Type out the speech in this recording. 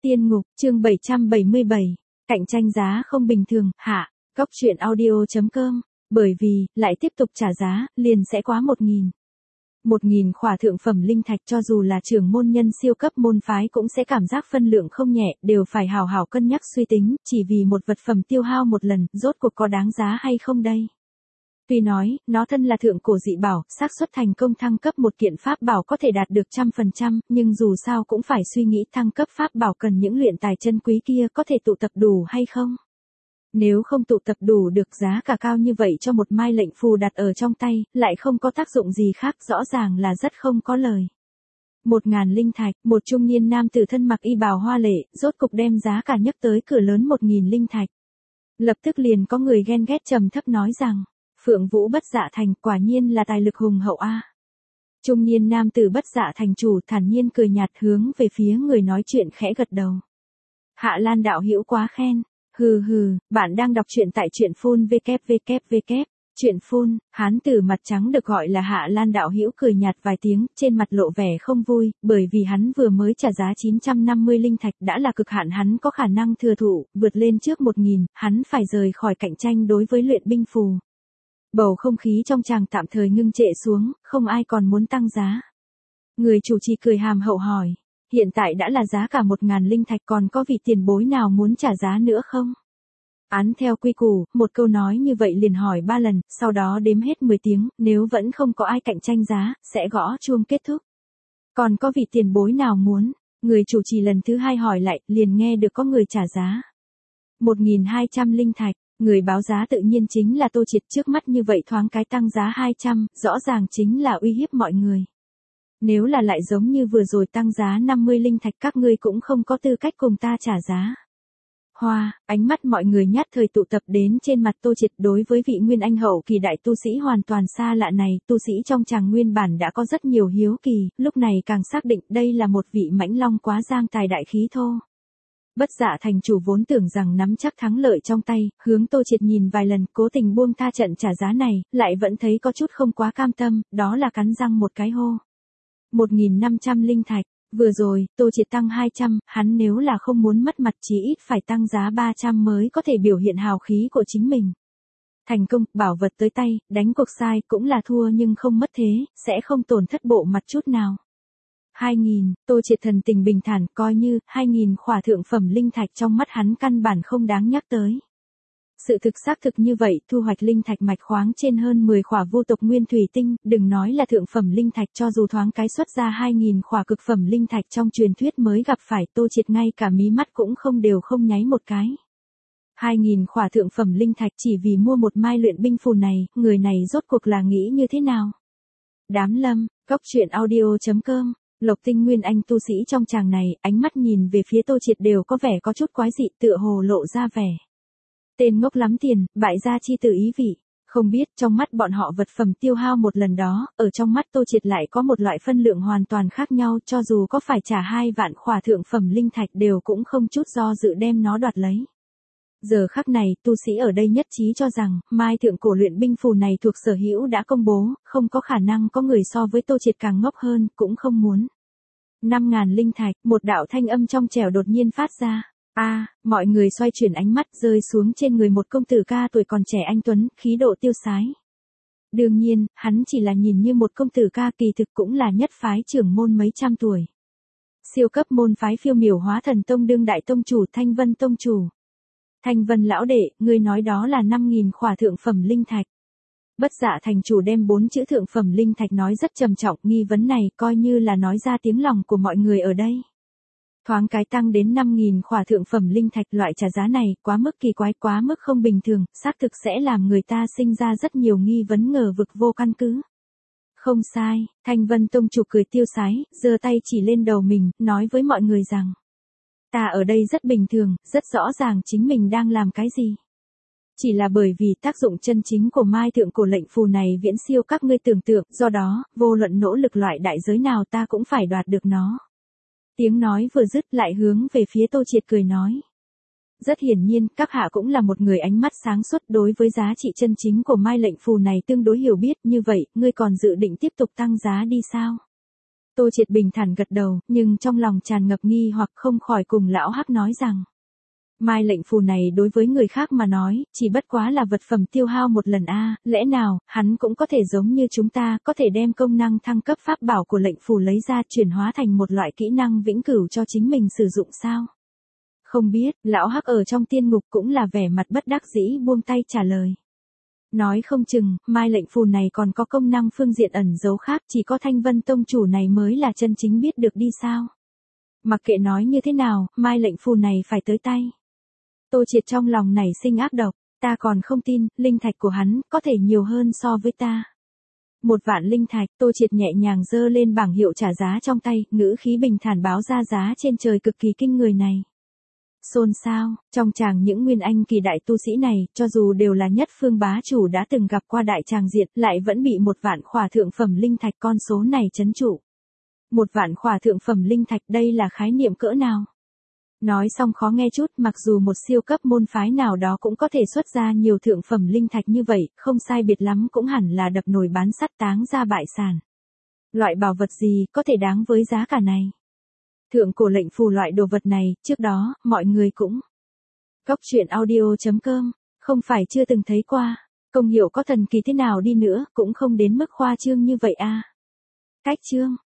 Tiên ngục, chương 777, cạnh tranh giá không bình thường, hạ, Góc truyện audio.com, bởi vì, lại tiếp tục trả giá, liền sẽ quá 1.000. 1.000 khỏa thượng phẩm linh thạch cho dù là trưởng môn nhân siêu cấp môn phái cũng sẽ cảm giác phân lượng không nhẹ, đều phải hào hào cân nhắc suy tính, chỉ vì một vật phẩm tiêu hao một lần, rốt cuộc có đáng giá hay không đây. Tuy nói, nó thân là thượng cổ dị bảo, xác suất thành công thăng cấp một kiện pháp bảo có thể đạt được 100%, nhưng dù sao cũng phải suy nghĩ thăng cấp pháp bảo cần những luyện tài chân quý kia có thể tụ tập đủ hay không. Nếu không tụ tập đủ được giá cả cao như vậy cho một mai lệnh phù đặt ở trong tay, lại không có tác dụng gì khác, rõ ràng là rất không có lời. 1.000 linh thạch, một trung niên nam tử thân mặc y bào hoa lệ, rốt cục đem giá cả nhấc tới cửa lớn 1.000 linh thạch. Lập tức liền có người ghen ghét trầm thấp nói rằng, Phượng Vũ Bất Dạ Thành quả nhiên là tài lực hùng hậu a. Trung niên nam tử Bất Dạ Thành chủ thản nhiên cười nhạt hướng về phía người nói chuyện khẽ gật đầu. Hạ Lan đạo hữu quá khen. Hừ hừ, bạn đang đọc truyện tại truyện phun www. Truyện phun, hán tử mặt trắng được gọi là Hạ Lan đạo hữu cười nhạt vài tiếng, trên mặt lộ vẻ không vui, bởi vì hắn vừa mới trả giá 950 linh thạch đã là cực hạn hắn có khả năng thừa thụ, vượt lên trước 1.000, hắn phải rời khỏi cạnh tranh đối với luyện binh phù. Bầu không khí trong tràng tạm thời ngưng trệ xuống, không ai còn muốn tăng giá. Người chủ trì cười hàm hậu hỏi. Hiện tại đã là giá cả 1.000 linh thạch, còn có vị tiền bối nào muốn trả giá nữa không? Án theo quy củ, một câu nói như vậy liền hỏi 3 lần, sau đó đếm hết 10 tiếng, nếu vẫn không có ai cạnh tranh giá, sẽ gõ chuông kết thúc. Còn có vị tiền bối nào muốn? Người chủ trì lần thứ 2 hỏi lại, liền nghe được có người trả giá. 1.200 linh thạch, người báo giá tự nhiên chính là Tô Triệt, trước mắt như vậy thoáng cái tăng giá 200, rõ ràng chính là uy hiếp mọi người. Nếu là lại giống như vừa rồi tăng giá 50 linh thạch các ngươi cũng không có tư cách cùng ta trả giá. Hoa, ánh mắt mọi người nhát thời tụ tập đến trên mặt Tô Triệt, đối với vị nguyên anh hậu kỳ đại tu sĩ hoàn toàn xa lạ này, tu sĩ trong chàng nguyên bản đã có rất nhiều hiếu kỳ, lúc này càng xác định đây là một vị mãnh long quá giang tài đại khí thô. Bất Dạ Thành chủ vốn tưởng rằng nắm chắc thắng lợi trong tay, hướng Tô Triệt nhìn vài lần, cố tình buông tha trận trả giá này, lại vẫn thấy có chút không quá cam tâm, đó là cắn răng một cái hô. 1.500 linh thạch, vừa rồi, Tô Triệt tăng 200, hắn nếu là không muốn mất mặt chí ít phải tăng giá 300 mới có thể biểu hiện hào khí của chính mình. Thành công, bảo vật tới tay, đánh cuộc sai cũng là thua nhưng không mất thế, sẽ không tổn thất bộ mặt chút nào. 2.000, Tô Triệt thần tình bình thản, coi như 2.000 khỏa thượng phẩm linh thạch trong mắt hắn căn bản không đáng nhắc tới. Sự thực xác thực như vậy, thu hoạch linh thạch mạch khoáng trên hơn 10 khỏa vô tộc nguyên thủy tinh, đừng nói là thượng phẩm linh thạch, cho dù thoáng cái xuất ra 2.000 khỏa cực phẩm linh thạch trong truyền thuyết mới gặp phải, Tô Triệt ngay cả mí mắt cũng không nháy một cái. 2.000 khỏa thượng phẩm linh thạch chỉ vì mua một mai luyện binh phù này, người này rốt cuộc là nghĩ như thế nào? Đám lâm, Góc truyện audio.com. Lộc Tinh nguyên anh tu sĩ trong tràng này, ánh mắt nhìn về phía Tô Triệt đều có vẻ có chút quái dị, tựa hồ lộ ra vẻ. Tên ngốc lắm tiền, bại gia chi từ ý vị. Không biết trong mắt bọn họ vật phẩm tiêu hao một lần đó, ở trong mắt Tô Triệt lại có một loại phân lượng hoàn toàn khác nhau, cho dù có phải trả 2 vạn khỏa thượng phẩm linh thạch đều cũng không chút do dự đem nó đoạt lấy. Giờ khắc này, tu sĩ ở đây nhất trí cho rằng, mai thượng cổ luyện binh phù này thuộc sở hữu đã công bố, không có khả năng có người so với Tô Triệt càng ngốc hơn, cũng không muốn. 5.000 linh thạch, một đạo thanh âm trong trẻo đột nhiên phát ra. Mọi người xoay chuyển ánh mắt rơi xuống trên người một công tử ca tuổi còn trẻ anh tuấn, khí độ tiêu sái. Đương nhiên, hắn chỉ là nhìn như một công tử ca, kỳ thực cũng là nhất phái trưởng môn mấy trăm tuổi. Siêu cấp môn phái phiêu miểu Hóa Thần Tông đương đại tông chủ Thanh Vân tông chủ. Thanh Vân lão đệ, ngươi nói đó là 5.000 khỏa thượng phẩm linh thạch. Bất Dạ Thành chủ đem 4 chữ thượng phẩm linh thạch nói rất trầm trọng, nghi vấn này coi như là nói ra tiếng lòng của mọi người ở đây. Thoáng cái tăng đến 5.000 khỏa thượng phẩm linh thạch, loại trả giá này, quá mức kỳ quái, quá mức không bình thường, xác thực sẽ làm người ta sinh ra rất nhiều nghi vấn ngờ vực vô căn cứ. Không sai, Thanh Vân tông chủ cười tiêu sái, giơ tay chỉ lên đầu mình, nói với mọi người rằng. Ta ở đây rất bình thường, rất rõ ràng chính mình đang làm cái gì. Chỉ là bởi vì tác dụng chân chính của mai thượng cổ lệnh phù này viễn siêu các ngươi tưởng tượng, do đó, vô luận nỗ lực loại đại giới nào ta cũng phải đoạt được nó. Tiếng nói vừa dứt lại hướng về phía Tô Triệt cười nói. Rất hiển nhiên, các hạ cũng là một người ánh mắt sáng suốt, đối với giá trị chân chính của mai lệnh phù này tương đối hiểu biết, như vậy, ngươi còn dự định tiếp tục tăng giá đi sao? Tô Triệt bình thản gật đầu, nhưng trong lòng tràn ngập nghi hoặc không khỏi cùng lão Hắc nói rằng. Mai lệnh phù này đối với người khác mà nói, chỉ bất quá là vật phẩm tiêu hao một lần a, lẽ nào, hắn cũng có thể giống như chúng ta, có thể đem công năng thăng cấp pháp bảo của lệnh phù lấy ra chuyển hóa thành một loại kỹ năng vĩnh cửu cho chính mình sử dụng sao? Không biết, lão Hắc ở trong tiên ngục cũng là vẻ mặt bất đắc dĩ buông tay trả lời. Nói không chừng, mai lệnh phù này còn có công năng phương diện ẩn giấu khác, chỉ có Thanh Vân tông chủ này mới là chân chính biết được đi sao. Mặc kệ nói như thế nào, mai lệnh phù này phải tới tay. Tô Triệt trong lòng nảy sinh ác độc, ta còn không tin, linh thạch của hắn, có thể nhiều hơn so với ta. 1.000.000 linh thạch, Tô Triệt nhẹ nhàng giơ lên bảng hiệu trả giá trong tay, ngữ khí bình thản báo ra giá trên trời cực kỳ kinh người này. Xôn xao, trong tràng những nguyên anh kỳ đại tu sĩ này, cho dù đều là nhất phương bá chủ đã từng gặp qua đại tràng diệt, lại vẫn bị 1.000.000 khỏa thượng phẩm linh thạch con số này trấn trụ. 1.000.000 khỏa thượng phẩm linh thạch đây là khái niệm cỡ nào? Nói xong khó nghe chút, mặc dù một siêu cấp môn phái nào đó cũng có thể xuất ra nhiều thượng phẩm linh thạch như vậy, không sai biệt lắm cũng hẳn là đập nồi bán sắt táng ra bại sản. Loại bảo vật gì có thể đáng với giá cả này? Thượng cổ lệnh phù loại đồ vật này, trước đó, mọi người cũng. Góc truyện audio.com, không phải chưa từng thấy qua, công hiệu có thần kỳ thế nào đi nữa, cũng không đến mức khoa trương như vậy a. Cách chương.